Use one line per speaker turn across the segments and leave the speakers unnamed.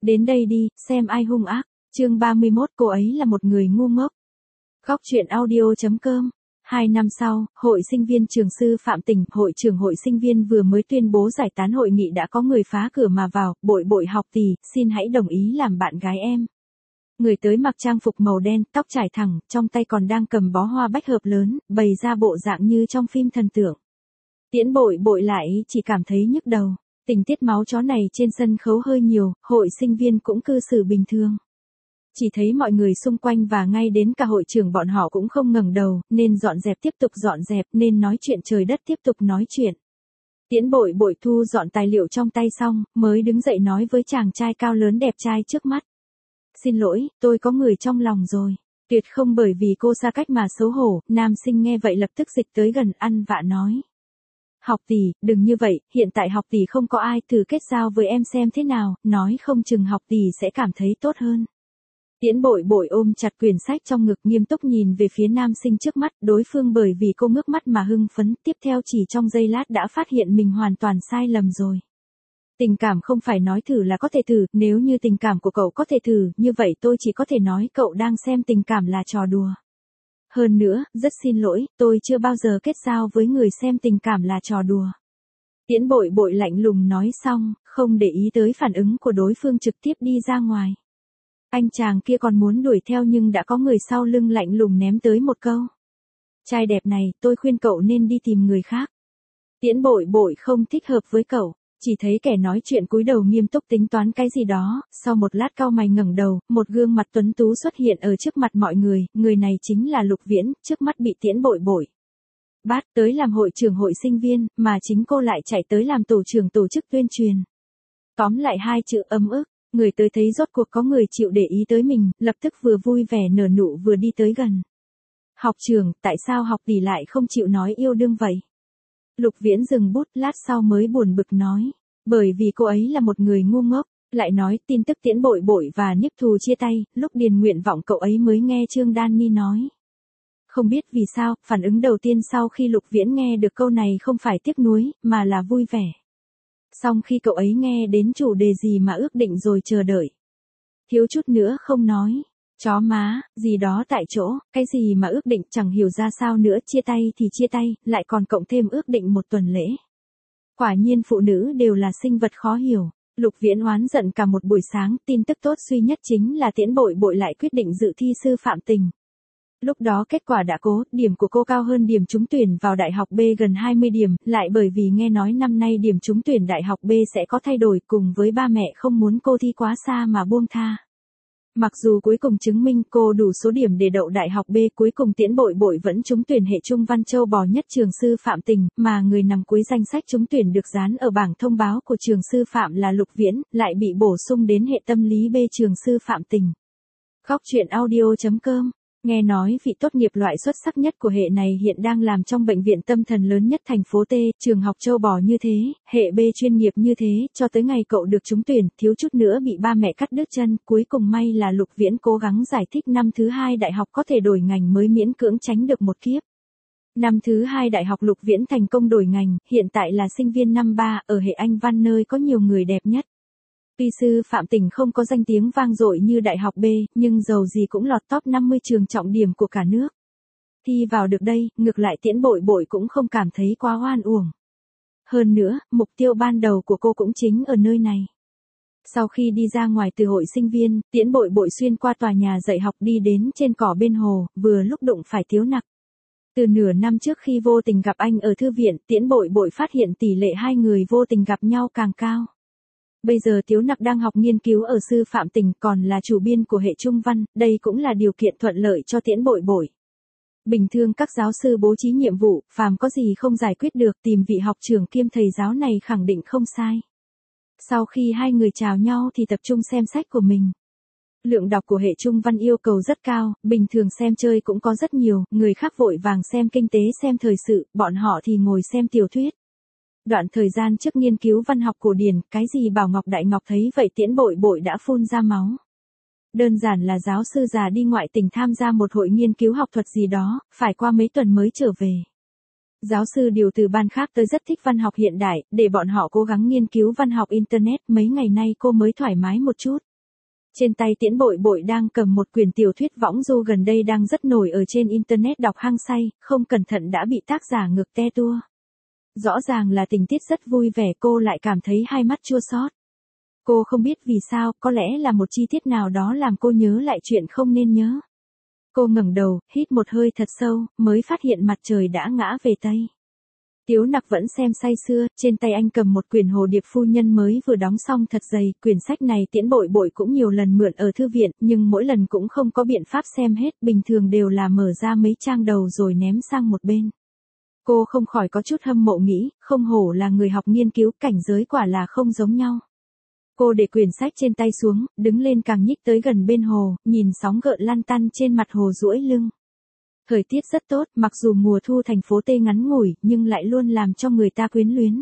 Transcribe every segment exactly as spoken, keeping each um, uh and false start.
Đến đây đi, xem ai hung ác. Chương ba mươi mốt, cô ấy là một người ngu ngốc. Góc truyện audio chấm com. Hai năm sau, hội sinh viên trường sư Phạm tỉnh, hội trưởng hội sinh viên vừa mới tuyên bố giải tán hội nghị đã có người phá cửa mà vào, bội bội học tỷ, xin hãy đồng ý làm bạn gái em. Người tới mặc trang phục màu đen, tóc trải thẳng, trong tay còn đang cầm bó hoa bách hợp lớn, bày ra bộ dạng như trong phim thần tượng. Tiễn bội bội lại chỉ cảm thấy nhức đầu. Tình tiết máu chó này trên sân khấu hơi nhiều, hội sinh viên cũng cư xử bình thường. Chỉ thấy mọi người xung quanh và ngay đến cả hội trưởng bọn họ cũng không ngẩng đầu, nên dọn dẹp tiếp tục dọn dẹp, nên nói chuyện trời đất tiếp tục nói chuyện. Tiễn bội bội thu dọn tài liệu trong tay xong, mới đứng dậy nói với chàng trai cao lớn đẹp trai trước mắt. Xin lỗi, tôi có người trong lòng rồi. Tuyệt không bởi vì cô xa cách mà xấu hổ, nam sinh nghe vậy lập tức dịch tới gần ăn vạ nói. Học tỷ, đừng như vậy, hiện tại học tỷ không có ai, thử kết giao với em xem thế nào, nói không chừng học tỷ sẽ cảm thấy tốt hơn. Tiễn bội bội ôm chặt quyển sách trong ngực nghiêm túc nhìn về phía nam sinh trước mắt, đối phương bởi vì cô ngước mắt mà hưng phấn, tiếp theo chỉ trong giây lát đã phát hiện mình hoàn toàn sai lầm rồi. Tình cảm không phải nói thử là có thể thử, nếu như tình cảm của cậu có thể thử, như vậy tôi chỉ có thể nói cậu đang xem tình cảm là trò đùa. Hơn nữa, rất xin lỗi, tôi chưa bao giờ kết giao với người xem tình cảm là trò đùa. Tiễn bội bội lạnh lùng nói xong, không để ý tới phản ứng của đối phương trực tiếp đi ra ngoài. Anh chàng kia còn muốn đuổi theo nhưng đã có người sau lưng lạnh lùng ném tới một câu. Trai đẹp này, tôi khuyên cậu nên đi tìm người khác. Tiễn bội bội không thích hợp với cậu. Chỉ thấy kẻ nói chuyện cúi đầu nghiêm túc tính toán cái gì đó, sau một lát cau mày ngẩng đầu, một gương mặt tuấn tú xuất hiện ở trước mặt mọi người, người này chính là Lục Viễn, trước mắt bị Tiễn bội bội bát tới làm hội trưởng hội sinh viên, mà chính cô lại chạy tới làm tổ trưởng tổ chức tuyên truyền. Tóm lại hai chữ ấm ức, người tới thấy rốt cuộc có người chịu để ý tới mình, lập tức vừa vui vẻ nở nụ vừa đi tới gần. Học trưởng, tại sao học tỷ lại không chịu nói yêu đương vậy? Lục Viễn dừng bút lát sau mới buồn bực nói. Bởi vì cô ấy là một người ngu ngốc, lại nói tin tức Tiễn bội bội và Nick Thù chia tay, lúc điền nguyện vọng cậu ấy mới nghe Trương Đan Ni nói. Không biết vì sao, phản ứng đầu tiên sau khi Lục Viễn nghe được câu này không phải tiếc nuối, mà là vui vẻ. Xong khi cậu ấy nghe đến chủ đề gì mà ước định rồi chờ đợi. Thiếu chút nữa không nói. Chó má, gì đó tại chỗ, cái gì mà ước định chẳng hiểu ra sao nữa, chia tay thì chia tay, lại còn cộng thêm ước định một tuần lễ. Quả nhiên phụ nữ đều là sinh vật khó hiểu. Lục Viễn oán giận cả một buổi sáng, tin tức tốt duy nhất chính là Tiễn bội bội lại quyết định dự thi sư phạm tình. Lúc đó kết quả đã cố, điểm của cô cao hơn điểm trúng tuyển vào đại học B gần hai mươi điểm, lại bởi vì nghe nói năm nay điểm trúng tuyển đại học B sẽ có thay đổi, cùng với ba mẹ không muốn cô thi quá xa mà buông tha. Mặc dù cuối cùng chứng minh cô đủ số điểm để đậu đại học B, cuối cùng Tiễn bội bội vẫn trúng tuyển hệ trung văn châu bò nhất trường sư phạm tỉnh, mà người nằm cuối danh sách trúng tuyển được dán ở bảng thông báo của trường sư phạm là Lục Viễn, lại bị bổ sung đến hệ tâm lý B trường sư phạm tỉnh. Góc truyện audio chấm com. Nghe nói vị tốt nghiệp loại xuất sắc nhất của hệ này hiện đang làm trong bệnh viện tâm thần lớn nhất thành phố T, trường học châu bò như thế, hệ B chuyên nghiệp như thế, cho tới ngày cậu được trúng tuyển, thiếu chút nữa bị ba mẹ cắt đứt chân, cuối cùng may là Lục Viễn cố gắng giải thích năm thứ hai đại học có thể đổi ngành mới miễn cưỡng tránh được một kiếp. Năm thứ hai đại học Lục Viễn thành công đổi ngành, hiện tại là sinh viên năm ba, ở hệ Anh văn nơi có nhiều người đẹp nhất. Tuy sư phạm tỉnh không có danh tiếng vang dội như đại học B, nhưng dầu gì cũng lọt top năm mươi trường trọng điểm của cả nước. Thi vào được đây, ngược lại Tiễn bội bội cũng không cảm thấy quá oan uổng. Hơn nữa, mục tiêu ban đầu của cô cũng chính ở nơi này. Sau khi đi ra ngoài từ hội sinh viên, Tiễn bội bội xuyên qua tòa nhà dạy học đi đến trên cỏ bên hồ, vừa lúc đụng phải Tiếu Nặc. Từ nửa năm trước khi vô tình gặp anh ở thư viện, Tiễn bội bội phát hiện tỷ lệ hai người vô tình gặp nhau càng cao. Bây giờ Tiếu Nặc đang học nghiên cứu ở sư phạm tỉnh, còn là chủ biên của hệ trung văn, đây cũng là điều kiện thuận lợi cho Tiễn bội bội. Bình thường các giáo sư bố trí nhiệm vụ, phàm có gì không giải quyết được tìm vị học trưởng kiêm thầy giáo này khẳng định không sai. Sau khi hai người chào nhau thì tập trung xem sách của mình. Lượng đọc của hệ trung văn yêu cầu rất cao, bình thường xem chơi cũng có rất nhiều, người khác vội vàng xem kinh tế xem thời sự, bọn họ thì ngồi xem tiểu thuyết. Đoạn thời gian trước nghiên cứu văn học cổ điển, cái gì Bảo Ngọc Đại Ngọc thấy vậy Tiễn bội bội đã phun ra máu. Đơn giản là giáo sư già đi ngoại tỉnh tham gia một hội nghiên cứu học thuật gì đó, phải qua mấy tuần mới trở về. Giáo sư điều từ ban khác tới rất thích văn học hiện đại, để bọn họ cố gắng nghiên cứu văn học Internet, mấy ngày nay cô mới thoải mái một chút. Trên tay Tiễn Bội Bội đang cầm một quyển tiểu thuyết võng du gần đây đang rất nổi ở trên internet đọc hăng say, không cẩn thận đã bị tác giả ngược te tua. Rõ ràng là tình tiết rất vui vẻ, cô lại cảm thấy hai mắt chua xót. Cô không biết vì sao, có lẽ là một chi tiết nào đó làm cô nhớ lại chuyện không nên nhớ. Cô ngẩng đầu, hít một hơi thật sâu, mới phát hiện mặt trời đã ngã về Tây. Tiếu Nặc vẫn xem say sưa, trên tay anh cầm một quyển Hồ Điệp Phu Nhân mới vừa đóng xong thật dày, quyển sách này Tiễn Bội Bội cũng nhiều lần mượn ở thư viện, nhưng mỗi lần cũng không có biện pháp xem hết, bình thường đều là mở ra mấy trang đầu rồi ném sang một bên. Cô không khỏi có chút hâm mộ nghĩ, không hổ là người học nghiên cứu, cảnh giới quả là không giống nhau. Cô để quyển sách trên tay xuống, đứng lên càng nhích tới gần bên hồ, nhìn sóng gợn lăn tăn trên mặt hồ duỗi lưng. Thời tiết rất tốt, mặc dù mùa thu thành phố Tê ngắn ngủi, nhưng lại luôn làm cho người ta quyến luyến.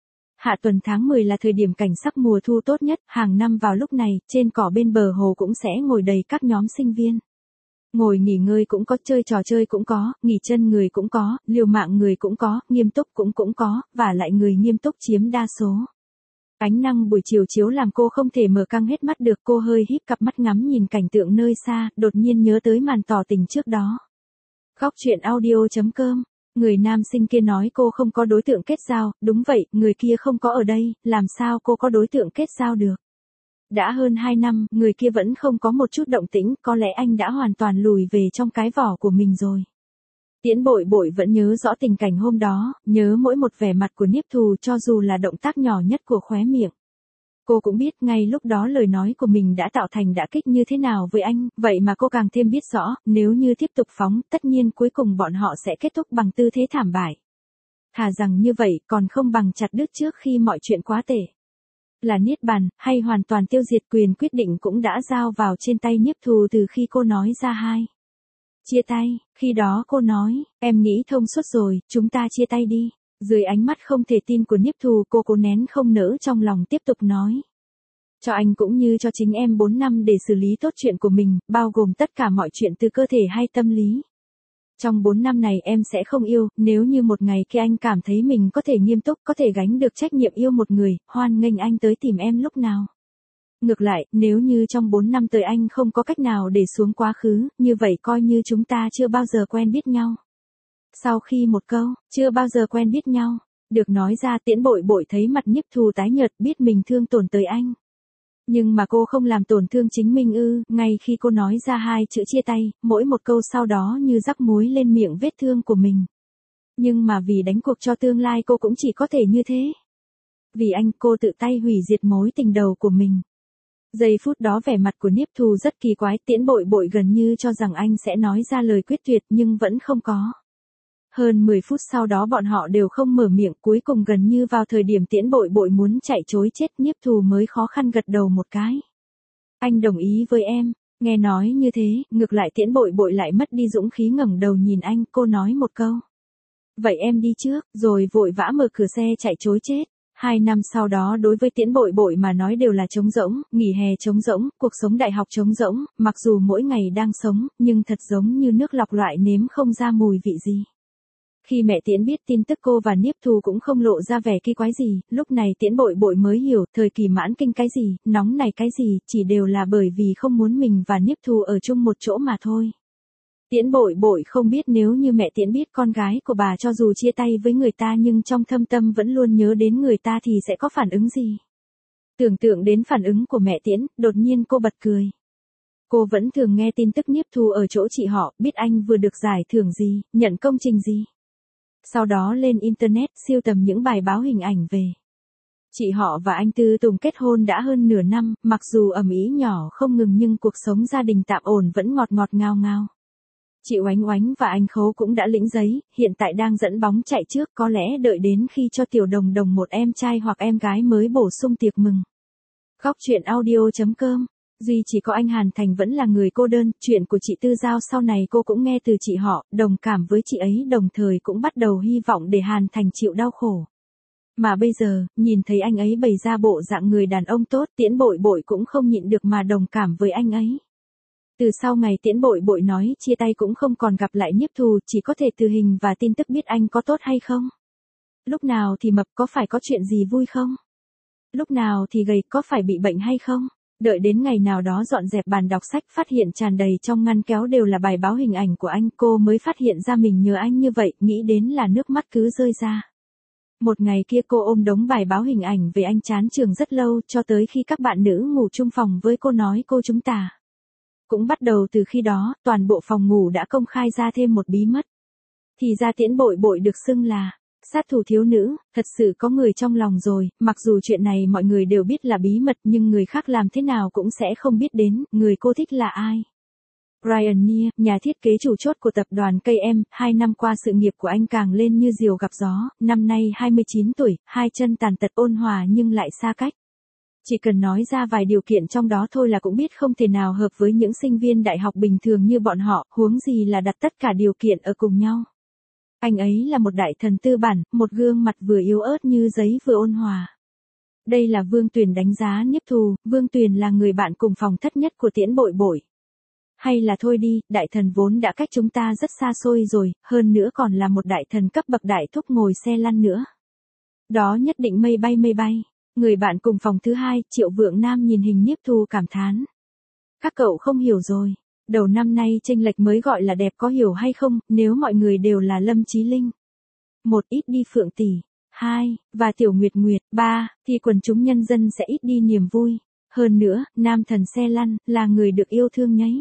Hạ tuần tháng mười là thời điểm cảnh sắc mùa thu tốt nhất, hàng năm vào lúc này, trên cỏ bên bờ hồ cũng sẽ ngồi đầy các nhóm sinh viên. Ngồi nghỉ ngơi cũng có, chơi trò chơi cũng có, nghỉ chân người cũng có, liều mạng người cũng có, nghiêm túc cũng cũng có, và lại người nghiêm túc chiếm đa số. Ánh nắng buổi chiều chiếu làm cô không thể mở căng hết mắt được, cô hơi híp cặp mắt ngắm nhìn cảnh tượng nơi xa, đột nhiên nhớ tới màn tỏ tình trước đó. Góc truyện audio chấm com, người nam sinh kia nói cô không có đối tượng kết giao, đúng vậy, người kia không có ở đây, làm sao cô có đối tượng kết giao được. Đã hơn hai năm, người kia vẫn không có một chút động tĩnh, có lẽ anh đã hoàn toàn lùi về trong cái vỏ của mình rồi. Tiễn Bội Bội vẫn nhớ rõ tình cảnh hôm đó, nhớ mỗi một vẻ mặt của Niếp Thù cho dù là động tác nhỏ nhất của khóe miệng. Cô cũng biết ngay lúc đó lời nói của mình đã tạo thành đả kích như thế nào với anh, vậy mà cô càng thêm biết rõ, nếu như tiếp tục phóng, tất nhiên cuối cùng bọn họ sẽ kết thúc bằng tư thế thảm bại. Thà rằng như vậy, còn không bằng chặt đứt trước khi mọi chuyện quá tệ. Là niết bàn, hay hoàn toàn tiêu diệt, quyền quyết định cũng đã giao vào trên tay Niếp Thù từ khi cô nói ra hai. Chia tay, khi đó cô nói, em nghĩ thông suốt rồi, chúng ta chia tay đi. Dưới ánh mắt không thể tin của Niếp Thù, cô cố nén không nỡ trong lòng tiếp tục nói. Cho anh cũng như cho chính em bốn năm để xử lý tốt chuyện của mình, bao gồm tất cả mọi chuyện từ cơ thể hay tâm lý. Trong bốn năm này em sẽ không yêu, nếu như một ngày kia anh cảm thấy mình có thể nghiêm túc, có thể gánh được trách nhiệm yêu một người, hoan nghênh anh tới tìm em lúc nào. Ngược lại, nếu như trong bốn năm tới anh không có cách nào để xuống quá khứ, như vậy coi như chúng ta chưa bao giờ quen biết nhau. Sau khi một câu, chưa bao giờ quen biết nhau, được nói ra, Tiễn Bội Bội thấy mặt Niếp Thù tái nhợt, biết mình thương tổn tới anh. Nhưng mà cô không làm tổn thương chính mình ư, ngay khi cô nói ra hai chữ chia tay, mỗi một câu sau đó như rắc muối lên miệng vết thương của mình. Nhưng mà vì đánh cuộc cho tương lai cô cũng chỉ có thể như thế. Vì anh, cô tự tay hủy diệt mối tình đầu của mình. Giây phút đó vẻ mặt của Niếp Thù rất kỳ quái, Tiễn Bội Bội gần như cho rằng anh sẽ nói ra lời quyết tuyệt nhưng vẫn không có. Hơn mười phút sau đó bọn họ đều không mở miệng, cuối cùng gần như vào thời điểm Tiễn Bội Bội muốn chạy trối chết, Niếp Thù mới khó khăn gật đầu một cái. Anh đồng ý với em, nghe nói như thế, ngược lại Tiễn Bội Bội lại mất đi dũng khí ngẩng đầu nhìn anh, cô nói một câu. Vậy em đi trước, rồi vội vã mở cửa xe chạy trối chết. Hai năm sau đó đối với Tiễn Bội Bội mà nói đều là trống rỗng, nghỉ hè trống rỗng, cuộc sống đại học trống rỗng, mặc dù mỗi ngày đang sống, nhưng thật giống như nước lọc loại nếm không ra mùi vị gì. Khi mẹ Tiễn biết tin tức cô và Niếp Thù cũng không lộ ra vẻ kỳ quái gì, lúc này Tiễn Bội Bội mới hiểu, thời kỳ mãn kinh cái gì, nóng này cái gì, chỉ đều là bởi vì không muốn mình và Niếp Thù ở chung một chỗ mà thôi. Tiễn Bội Bội không biết nếu như mẹ Tiễn biết con gái của bà cho dù chia tay với người ta nhưng trong thâm tâm vẫn luôn nhớ đến người ta thì sẽ có phản ứng gì. Tưởng tượng đến phản ứng của mẹ Tiễn, đột nhiên cô bật cười. Cô vẫn thường nghe tin tức Niếp Thù ở chỗ chị họ, biết anh vừa được giải thưởng gì, nhận công trình gì. Sau đó lên internet siêu tầm những bài báo hình ảnh về. Chị họ và anh Tư Tùng kết hôn đã hơn nửa năm, mặc dù ầm ĩ nhỏ không ngừng nhưng cuộc sống gia đình tạm ổn vẫn ngọt ngọt ngào ngào. Chị Oánh Oánh và anh Khấu cũng đã lĩnh giấy, hiện tại đang dẫn bóng chạy trước, có lẽ đợi đến khi cho Tiểu Đồng Đồng một em trai hoặc em gái mới bổ sung tiệc mừng. Góc truyện audio chấm com, duy chỉ có anh Hàn Thành vẫn là người cô đơn, chuyện của chị Tư Giao sau này cô cũng nghe từ chị họ, đồng cảm với chị ấy đồng thời cũng bắt đầu hy vọng để Hàn Thành chịu đau khổ. Mà bây giờ, nhìn thấy anh ấy bày ra bộ dạng người đàn ông tốt, Tiễn Bội Bội cũng không nhịn được mà đồng cảm với anh ấy. Từ sau ngày Tiễn Bội Bội nói chia tay cũng không còn gặp lại Niếp Thù, chỉ có thể từ hình và tin tức biết anh có tốt hay không. Lúc nào thì mập, có phải có chuyện gì vui không? Lúc nào thì gầy, có phải bị bệnh hay không? Đợi đến ngày nào đó dọn dẹp bàn đọc sách phát hiện tràn đầy trong ngăn kéo đều là bài báo hình ảnh của anh, cô mới phát hiện ra mình nhớ anh như vậy, nghĩ đến là nước mắt cứ rơi ra. Một ngày kia cô ôm đống bài báo hình ảnh về anh chán trường rất lâu, cho tới khi các bạn nữ ngủ chung phòng với cô nói cô chúng ta. Cũng bắt đầu từ khi đó, toàn bộ phòng ngủ đã công khai ra thêm một bí mật. Thì ra Tiễn Bội Bội được xưng là sát thủ thiếu nữ, thật sự có người trong lòng rồi, mặc dù chuyện này mọi người đều biết là bí mật nhưng người khác làm thế nào cũng sẽ không biết đến, người cô thích là ai. Ryan Neer, nhà thiết kế chủ chốt của tập đoàn ca em, hai năm qua sự nghiệp của anh càng lên như diều gặp gió, năm nay hai mươi chín tuổi, hai chân tàn tật ôn hòa nhưng lại xa cách. Chỉ cần nói ra vài điều kiện trong đó thôi là cũng biết không thể nào hợp với những sinh viên đại học bình thường như bọn họ, huống gì là đặt tất cả điều kiện ở cùng nhau. Anh ấy là một đại thần tư bản, một gương mặt vừa yếu ớt như giấy vừa ôn hòa. Đây là Vương Tuyền đánh giá Niếp Thù, Vương Tuyền là người bạn cùng phòng thất nhất của Tiễn Bội Bội. Hay là thôi đi, đại thần vốn đã cách chúng ta rất xa xôi rồi, hơn nữa còn là một đại thần cấp bậc đại thúc ngồi xe lăn nữa. Đó nhất định mây bay mây bay. Người bạn cùng phòng thứ hai, Triệu Vượng Nam nhìn hình Niếp Thù cảm thán. Các cậu không hiểu rồi. Đầu năm nay chênh lệch mới gọi là đẹp có hiểu hay không, nếu mọi người đều là Lâm Chí Linh. Một ít đi Phượng Tỷ. Hai, và Tiểu Nguyệt Nguyệt. Ba, thì quần chúng nhân dân sẽ ít đi niềm vui. Hơn nữa, nam thần xe lăn, là người được yêu thương nhấy.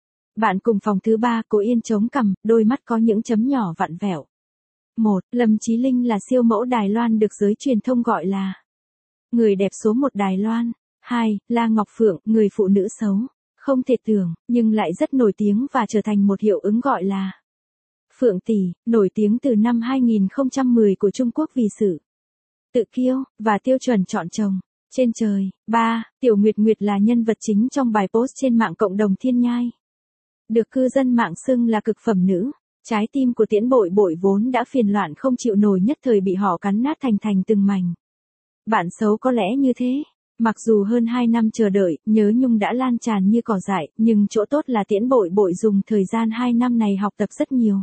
Bạn cùng phòng thứ ba, Cố Yên chống cằm, đôi mắt có những chấm nhỏ vặn vẹo. Một, Lâm Chí Linh là siêu mẫu Đài Loan được giới truyền thông gọi là người đẹp số một Đài Loan. Hai, La Ngọc Phượng, người phụ nữ xấu. Không thể tưởng, nhưng lại rất nổi tiếng và trở thành một hiệu ứng gọi là Phượng Tỷ, nổi tiếng từ năm hai nghìn không trăm mười của Trung Quốc vì sự tự kiêu và tiêu chuẩn chọn chồng trên trời. Ba, Tiểu Nguyệt Nguyệt là nhân vật chính trong bài post trên mạng cộng đồng Thiên Nhai. Được cư dân mạng xưng là cực phẩm nữ, trái tim của Tiễn Bội Bội vốn đã phiền loạn không chịu nổi nhất thời bị họ cắn nát thành thành từng mảnh. Bạn xấu có lẽ như thế. Mặc dù hơn hai năm chờ đợi, nhớ nhung đã lan tràn như cỏ dại, nhưng chỗ tốt là Tiễn Bội Bội dùng thời gian hai năm này học tập rất nhiều.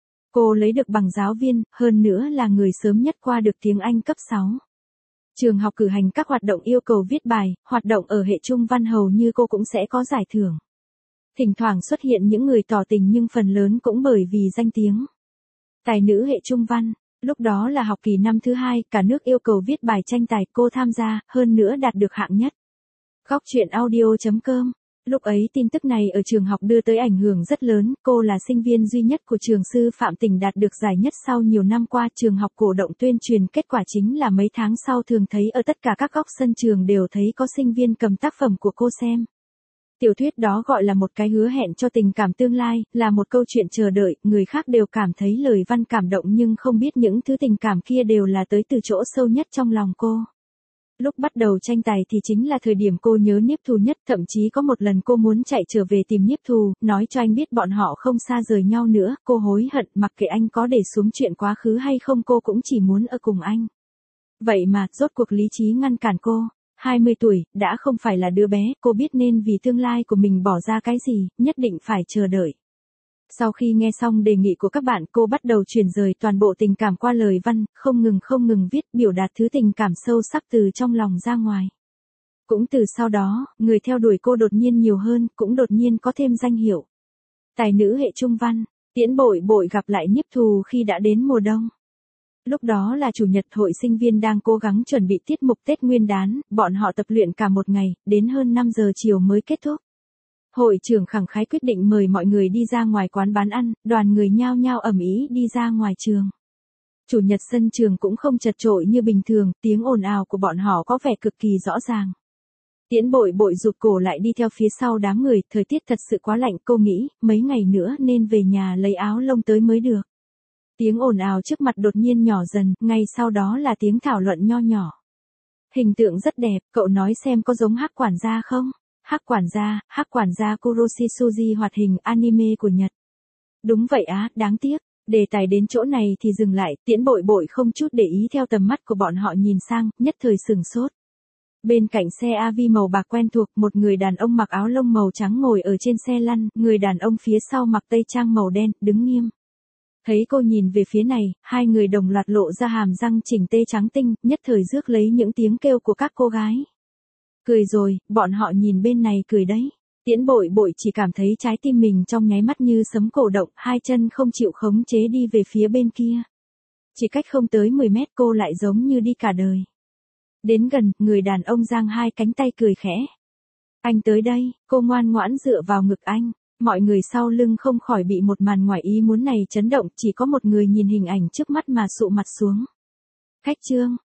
Cô lấy được bằng giáo viên, hơn nữa là người sớm nhất qua được tiếng Anh cấp sáu. Trường học cử hành các hoạt động yêu cầu viết bài, hoạt động ở hệ trung văn hầu như cô cũng sẽ có giải thưởng. Thỉnh thoảng xuất hiện những người tỏ tình nhưng phần lớn cũng bởi vì danh tiếng. Tài nữ hệ trung văn. Lúc đó là học kỳ năm thứ hai, cả nước yêu cầu viết bài tranh tài, cô tham gia, hơn nữa đạt được hạng nhất. Góc truyện audio chấm com. Lúc ấy tin tức này ở trường học đưa tới ảnh hưởng rất lớn, cô là sinh viên duy nhất của trường sư phạm tỉnh đạt được giải nhất sau nhiều năm qua, trường học cổ động tuyên truyền, kết quả chính là mấy tháng sau thường thấy ở tất cả các góc sân trường đều thấy có sinh viên cầm tác phẩm của cô xem. Tiểu thuyết đó gọi là một cái hứa hẹn cho tình cảm tương lai, là một câu chuyện chờ đợi, người khác đều cảm thấy lời văn cảm động nhưng không biết những thứ tình cảm kia đều là tới từ chỗ sâu nhất trong lòng cô. Lúc bắt đầu tranh tài thì chính là thời điểm cô nhớ Niếp Thù nhất, thậm chí có một lần cô muốn chạy trở về tìm Niếp Thù, nói cho anh biết bọn họ không xa rời nhau nữa, cô hối hận, mặc kệ anh có để xuống chuyện quá khứ hay không cô cũng chỉ muốn ở cùng anh. Vậy mà, rốt cuộc lý trí ngăn cản cô. hai mươi tuổi, đã không phải là đứa bé, cô biết nên vì tương lai của mình bỏ ra cái gì, nhất định phải chờ đợi. Sau khi nghe xong đề nghị của các bạn, cô bắt đầu chuyển rời toàn bộ tình cảm qua lời văn, không ngừng không ngừng viết, biểu đạt thứ tình cảm sâu sắc từ trong lòng ra ngoài. Cũng từ sau đó, người theo đuổi cô đột nhiên nhiều hơn, cũng đột nhiên có thêm danh hiệu. Tài nữ hệ trung văn, Tiễn Bội Bội gặp lại Niếp Thù khi đã đến mùa đông. Lúc đó là chủ nhật, hội sinh viên đang cố gắng chuẩn bị tiết mục Tết Nguyên đán, bọn họ tập luyện cả một ngày, đến hơn năm giờ chiều mới kết thúc. Hội trưởng khẳng khái quyết định mời mọi người đi ra ngoài quán bán ăn, đoàn người nhao nhao ầm ĩ đi ra ngoài trường. Chủ nhật sân trường cũng không chật chội như bình thường, tiếng ồn ào của bọn họ có vẻ cực kỳ rõ ràng. Tiễn Bội Bội rụt cổ lại đi theo phía sau đám người, thời tiết thật sự quá lạnh, cô nghĩ, mấy ngày nữa nên về nhà lấy áo lông tới mới được. Tiếng ồn ào trước mặt đột nhiên nhỏ dần, ngay sau đó là tiếng thảo luận nho nhỏ. Hình tượng rất đẹp, cậu nói xem có giống Hắc quản gia không? Hắc quản gia, Hắc quản gia Kuroshi Suji hoạt hình anime của Nhật. Đúng vậy á, đáng tiếc. Đề tài đến chỗ này thì dừng lại, Tiễn Bội Bội không chút để ý theo tầm mắt của bọn họ nhìn sang, nhất thời sừng sốt. Bên cạnh xe a vê màu bạc quen thuộc, một người đàn ông mặc áo lông màu trắng ngồi ở trên xe lăn, người đàn ông phía sau mặc tây trang màu đen, đứng nghiêm. Thấy cô nhìn về phía này, hai người đồng loạt lộ ra hàm răng chỉnh tê trắng tinh, nhất thời rước lấy những tiếng kêu của các cô gái. Cười rồi, bọn họ nhìn bên này cười đấy. Tiễn bội bội chỉ cảm thấy trái tim mình trong nháy mắt như sấm cổ động, hai chân không chịu khống chế đi về phía bên kia. Chỉ cách không tới mười mét cô lại giống như đi cả đời. Đến gần, người đàn ông giang hai cánh tay cười khẽ. Anh tới đây, cô ngoan ngoãn dựa vào ngực anh. Mọi người sau lưng không khỏi bị một màn ngoài ý muốn này chấn động, chỉ có một người nhìn hình ảnh trước mắt mà sụ mặt xuống. Khách Trương,